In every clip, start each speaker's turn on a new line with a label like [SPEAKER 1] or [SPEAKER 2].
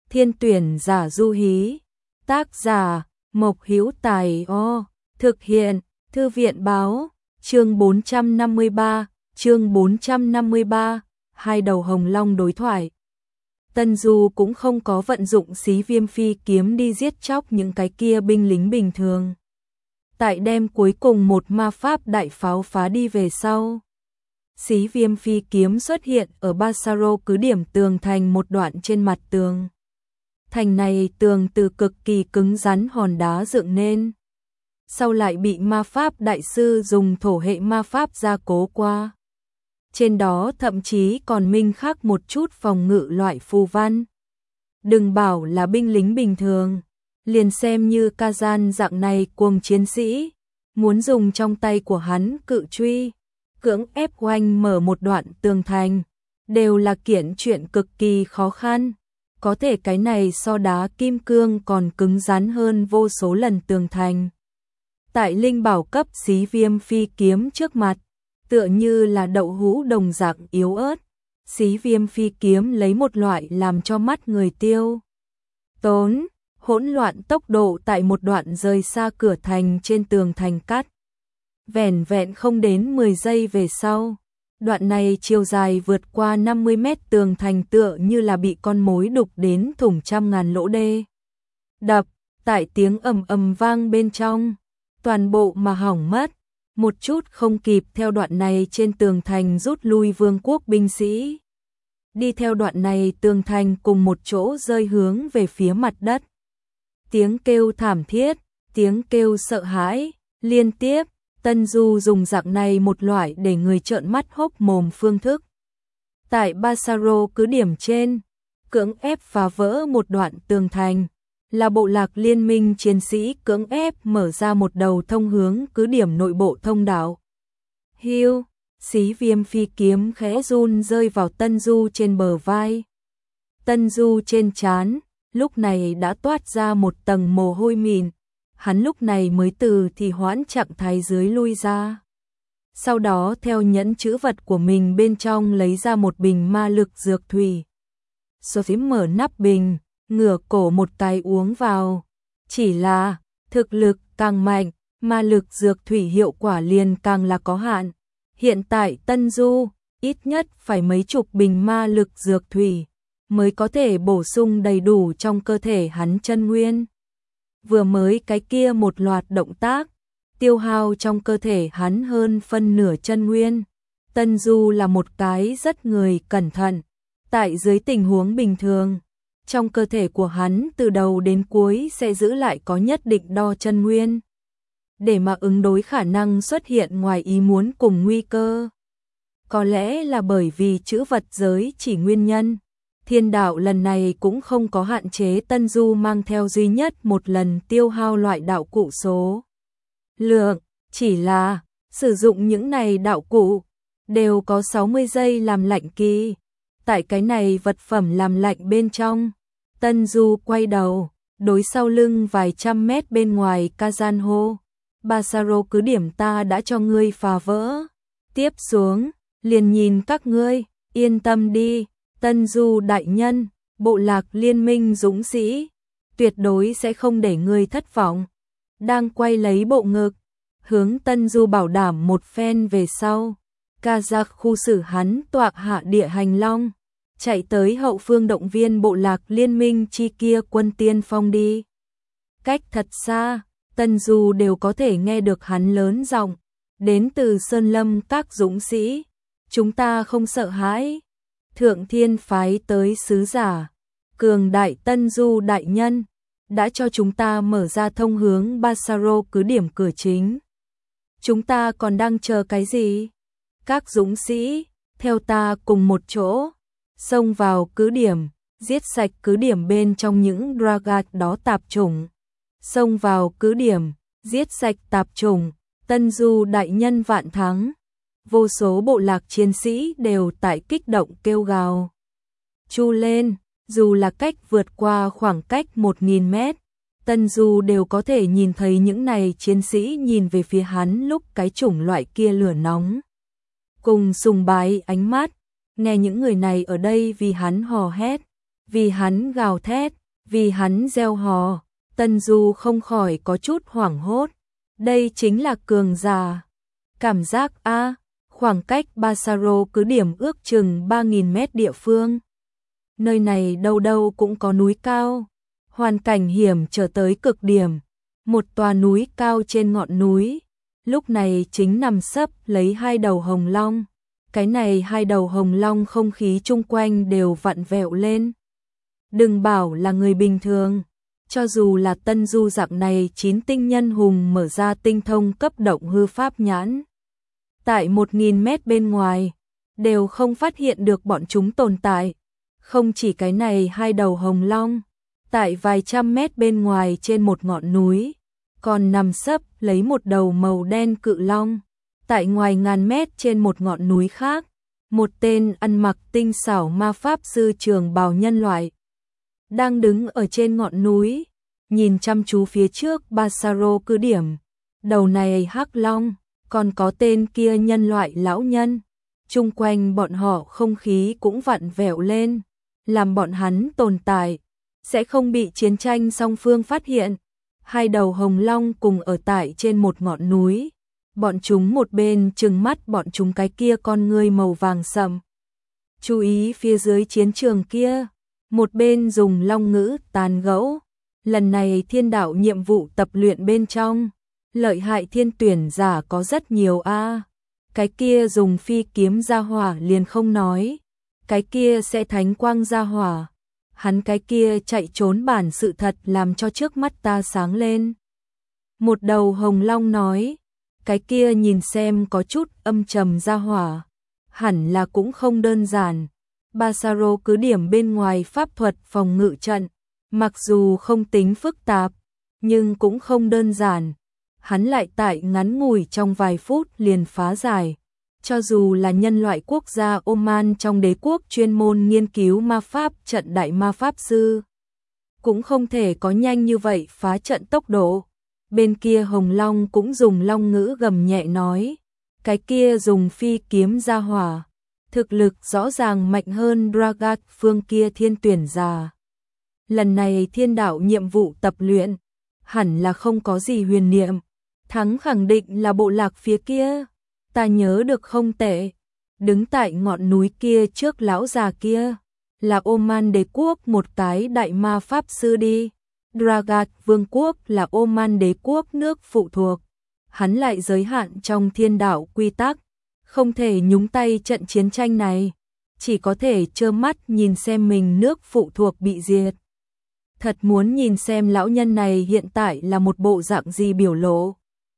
[SPEAKER 1] Thiên tuyển giả Du Hí. Tác giả Mộc Hữu Tài. Thực hiện Thư viện báo. Chương 453, hai đầu hồng long đối thoại. Tân Du cũng không có vận dụng xí viêm phi kiếm đi giết chóc những cái kia binh lính bình thường. Tại đêm cuối cùng một ma pháp đại pháo phá đi về sau, xí viêm phi kiếm xuất hiện ở Basaro cứ điểm tường thành một đoạn trên mặt tường. Thành này tường từ cực kỳ cứng rắn hòn đá dựng nên, sau lại bị ma pháp đại sư dùng thổ hệ ma pháp gia cố qua. Trên đó thậm chí còn minh khắc một chút phòng ngự loại phù văn. Đừng bảo là binh lính bình thường, liền xem như Kazan dạng này cuồng chiến sĩ, muốn dùng trong tay của hắn cự truy, cưỡng ép oanh mở một đoạn tường thành, đều là kiện chuyện cực kỳ khó khăn. Có thể cái này so đá kim cương còn cứng rắn hơn vô số lần tường thành. Tại linh bảo cấp xí viêm phi kiếm trước mặt, tựa như là đậu hũ đồng dạng yếu ớt. Xí viêm phi kiếm lấy một loại làm cho mắt người tiêu tốn, hỗn loạn tốc độ tại một đoạn rời xa cửa thành trên tường thành cắt. Vẻn vẹn không đến 10 giây về sau, đoạn này chiều dài vượt qua 50 mét tường thành tựa như là bị con mối đục đến thủng trăm ngàn lỗ đê. Đập, tại tiếng ầm ầm vang bên trong, toàn bộ mà hỏng mất, một chút không kịp theo đoạn này trên tường thành rút lui vương quốc binh sĩ. Đi theo đoạn này tường thành cùng một chỗ rơi hướng về phía mặt đất. Tiếng kêu thảm thiết, tiếng kêu sợ hãi, liên tiếp. Tân Du dùng dạng này một loại để người trợn mắt hốc mồm phương thức. Tại Basaro cứ điểm trên, cưỡng ép phá vỡ một đoạn tường thành, là bộ lạc liên minh chiến sĩ cưỡng ép mở ra một đầu thông hướng cứ điểm nội bộ thông đạo. Hiu, xí viêm phi kiếm khẽ run rơi vào Tân Du trên bờ vai. Tân Du trên trán, lúc này đã toát ra một tầng mồ hôi mịn. Hắn lúc này mới từ thì hoãn trạng thái dưới lui ra. Sau đó theo nhẫn chữ vật của mình bên trong lấy ra một bình ma lực dược thủy. Sophie mở nắp bình, ngửa cổ một cái uống vào. Chỉ là, thực lực càng mạnh, ma lực dược thủy hiệu quả liền càng là có hạn. Hiện tại Tân Du, ít nhất phải mấy chục bình ma lực dược thủy, mới có thể bổ sung đầy đủ trong cơ thể hắn chân nguyên. Vừa mới cái kia một loạt động tác, tiêu hao trong cơ thể hắn hơn phân nửa chân nguyên. Tân Du là một cái rất người cẩn thận. Tại dưới tình huống bình thường, trong cơ thể của hắn từ đầu đến cuối sẽ giữ lại có nhất định đo chân nguyên, để mà ứng đối khả năng xuất hiện ngoài ý muốn cùng nguy cơ. Có lẽ là bởi vì chữ vật giới chỉ nguyên nhân, Thiên đạo lần này cũng không có hạn chế Tân Du mang theo duy nhất một lần tiêu hao loại đạo cụ số lượng, chỉ là sử dụng những này đạo cụ đều có 60 giây làm lạnh kỳ. Tại cái này vật phẩm làm lạnh bên trong, Tân Du quay đầu, đối sau lưng vài trăm mét bên ngoài Kazan hô: Basaro cứ điểm ta đã cho ngươi phá vỡ, tiếp xuống liền nhìn các ngươi, yên tâm đi. Tân Du đại nhân, bộ lạc liên minh dũng sĩ, tuyệt đối sẽ không để ngươi thất vọng. Đang quay lấy bộ ngực, hướng Tân Du bảo đảm một phen về sau, Kazakh khu xử hắn toạc hạ địa hành long, chạy tới hậu phương động viên bộ lạc liên minh chi kia quân tiên phong đi. Cách thật xa, Tân Du đều có thể nghe được hắn lớn giọng, đến từ Sơn Lâm các dũng sĩ, chúng ta không sợ hãi. Thượng Thiên phái tới sứ giả, cường đại Tân Du đại nhân, đã cho chúng ta mở ra thông hướng Basaro cứ điểm cửa chính. Chúng ta còn đang chờ cái gì? Các dũng sĩ, theo ta cùng một chỗ, xông vào cứ điểm, giết sạch cứ điểm bên trong những Dragat đó tạp chủng. Xông vào cứ điểm, giết sạch tạp chủng, Tân Du đại nhân vạn thắng. Vô số bộ lạc chiến sĩ đều tại kích động kêu gào. Chu lên, dù là cách vượt qua khoảng cách 1000 mét, Tân Du đều có thể nhìn thấy những này chiến sĩ nhìn về phía hắn lúc cái chủng loại kia lửa nóng. Cùng sùng bái ánh mắt, nghe những người này ở đây vì hắn hò hét, vì hắn gào thét, Vì hắn gieo hò, Tân Du không khỏi có chút hoảng hốt. Đây chính là cường giả. Cảm giác a, khoảng cách Basaro cứ điểm ước chừng 3.000 mét địa phương. Nơi này đâu đâu cũng có núi cao, hoàn cảnh hiểm trở tới cực điểm. Một tòa núi cao trên ngọn núi, lúc này chính nằm sấp lấy hai đầu hồng long. Cái này hai đầu hồng long không khí chung quanh đều vặn vẹo lên. Đừng bảo là người bình thường, cho dù là Tân Du dạng này 9 tinh nhân hùng mở ra tinh thông cấp động hư pháp nhãn. Tại 1.000 mét bên ngoài, đều không phát hiện được bọn chúng tồn tại. Không chỉ cái này hai đầu hồng long, tại vài trăm mét bên ngoài trên một ngọn núi, còn nằm sấp lấy một đầu màu đen cự long. Tại ngoài ngàn mét trên một ngọn núi khác, một tên ăn mặc tinh xảo ma pháp sư trường bào nhân loại đang đứng ở trên ngọn núi, nhìn chăm chú phía trước Basaro cứ điểm. Đầu này hắc long, còn có tên kia nhân loại lão nhân. Chung quanh bọn họ không khí cũng vặn vẹo lên, làm bọn hắn tồn tại, sẽ không bị chiến tranh song phương phát hiện. Hai đầu hồng long cùng ở tại trên một ngọn núi. Bọn chúng một bên trừng mắt bọn chúng cái kia con ngươi màu vàng sậm. Chú ý phía dưới chiến trường kia, một bên dùng long ngữ tàn gẫu. Lần này thiên đạo nhiệm vụ tập luyện bên trong, lợi hại thiên tuyển giả có rất nhiều a. Cái kia dùng phi kiếm ra hỏa liền không nói, cái kia sẽ thánh quang ra hỏa. Hắn cái kia chạy trốn bản sự thật làm cho trước mắt ta sáng lên. Một đầu hồng long nói, cái kia nhìn xem có chút âm trầm ra hỏa, hẳn là cũng không đơn giản. Basaro cứ điểm bên ngoài pháp thuật phòng ngự trận, mặc dù không tính phức tạp, nhưng cũng không đơn giản. Hắn lại tại ngắn ngủi trong vài phút liền phá giải. Cho dù là nhân loại quốc gia Oman trong đế quốc chuyên môn nghiên cứu ma pháp trận đại ma pháp sư, cũng không thể có nhanh như vậy phá trận tốc độ. Bên kia Hồng Long cũng dùng long ngữ gầm nhẹ nói, cái kia dùng phi kiếm ra hỏa, thực lực rõ ràng mạnh hơn Dragat phương kia thiên tuyển giả. Lần này thiên đạo nhiệm vụ tập luyện, hẳn là không có gì huyền niệm, thắng khẳng định là bộ lạc phía kia. Ta nhớ được không tệ, đứng tại ngọn núi kia trước lão già kia, là Oman đế quốc một cái đại ma pháp sư đi. Dragat vương quốc là Oman đế quốc nước phụ thuộc, hắn lại giới hạn trong thiên đạo quy tắc, không thể nhúng tay trận chiến tranh này, chỉ có thể trơ mắt nhìn xem mình nước phụ thuộc bị diệt. Thật muốn nhìn xem lão nhân này hiện tại là một bộ dạng gì biểu lộ.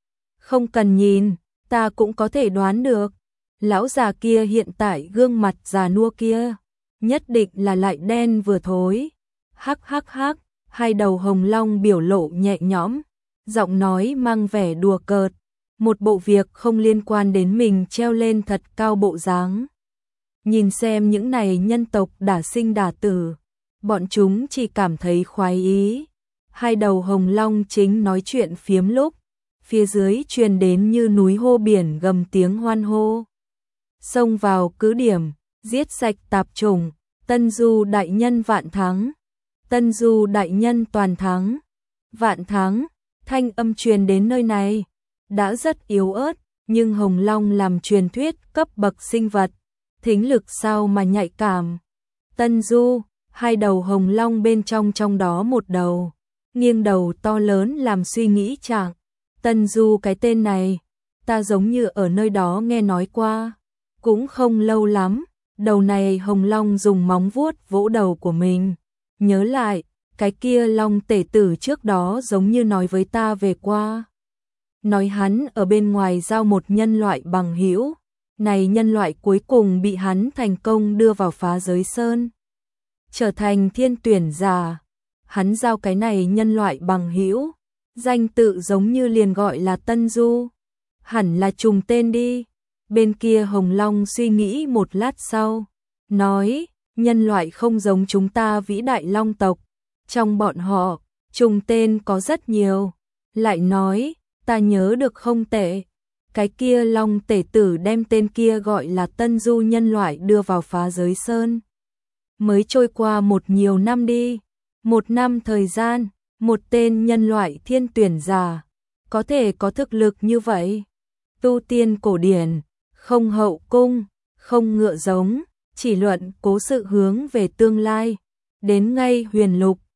[SPEAKER 1] Không cần nhìn, ta cũng có thể đoán được, lão già kia hiện tại gương mặt già nua kia, nhất định là lại đen vừa thối. Hắc hắc hắc, hai đầu hồng long biểu lộ nhẹ nhõm, giọng nói mang vẻ đùa cợt, một bộ việc không liên quan đến mình treo lên thật cao bộ dáng. Nhìn xem những này nhân tộc đả sinh đả tử, bọn chúng chỉ cảm thấy khoái ý. Hai đầu hồng long chính nói chuyện phiếm lúc, phía dưới truyền đến như núi hô biển gầm tiếng hoan hô. Xông vào cứ điểm, giết sạch tạp chủng, Tân Du đại nhân vạn thắng. Tân Du đại nhân toàn thắng. Vạn thắng, thanh âm truyền đến nơi này, đã rất yếu ớt, nhưng hồng long làm truyền thuyết cấp bậc sinh vật, thính lực sao mà nhạy cảm. Tân Du, hai đầu hồng long bên trong đó một đầu, nghiêng đầu to lớn làm suy nghĩ chẳng. Tân Du cái tên này, ta giống như ở nơi đó nghe nói qua, cũng không lâu lắm. Đầu này hồng long dùng móng vuốt vỗ đầu của mình, nhớ lại, cái kia long tể tử trước đó giống như nói với ta về qua. Nói hắn ở bên ngoài giao một nhân loại bằng hữu, này nhân loại cuối cùng bị hắn thành công đưa vào phá giới sơn, trở thành thiên tuyển giả. Hắn giao cái này nhân loại bằng hữu, danh tự giống như liền gọi là Tân Du, hẳn là trùng tên đi. Bên kia hồng long suy nghĩ một lát sau, nói, nhân loại không giống chúng ta vĩ đại long tộc, trong bọn họ, trùng tên có rất nhiều. Lại nói, ta nhớ được không tệ, cái kia long tể tử đem tên kia gọi là Tân Du nhân loại đưa vào phá giới sơn. Mới trôi qua một nhiều năm đi, 1 năm thời gian, một tên nhân loại thiên tuyển giả, có thể có thực lực như vậy. Tu tiên cổ điển, không hậu cung, không ngựa giống, chỉ luận cố sự hướng về tương lai. Đến ngay huyền lục,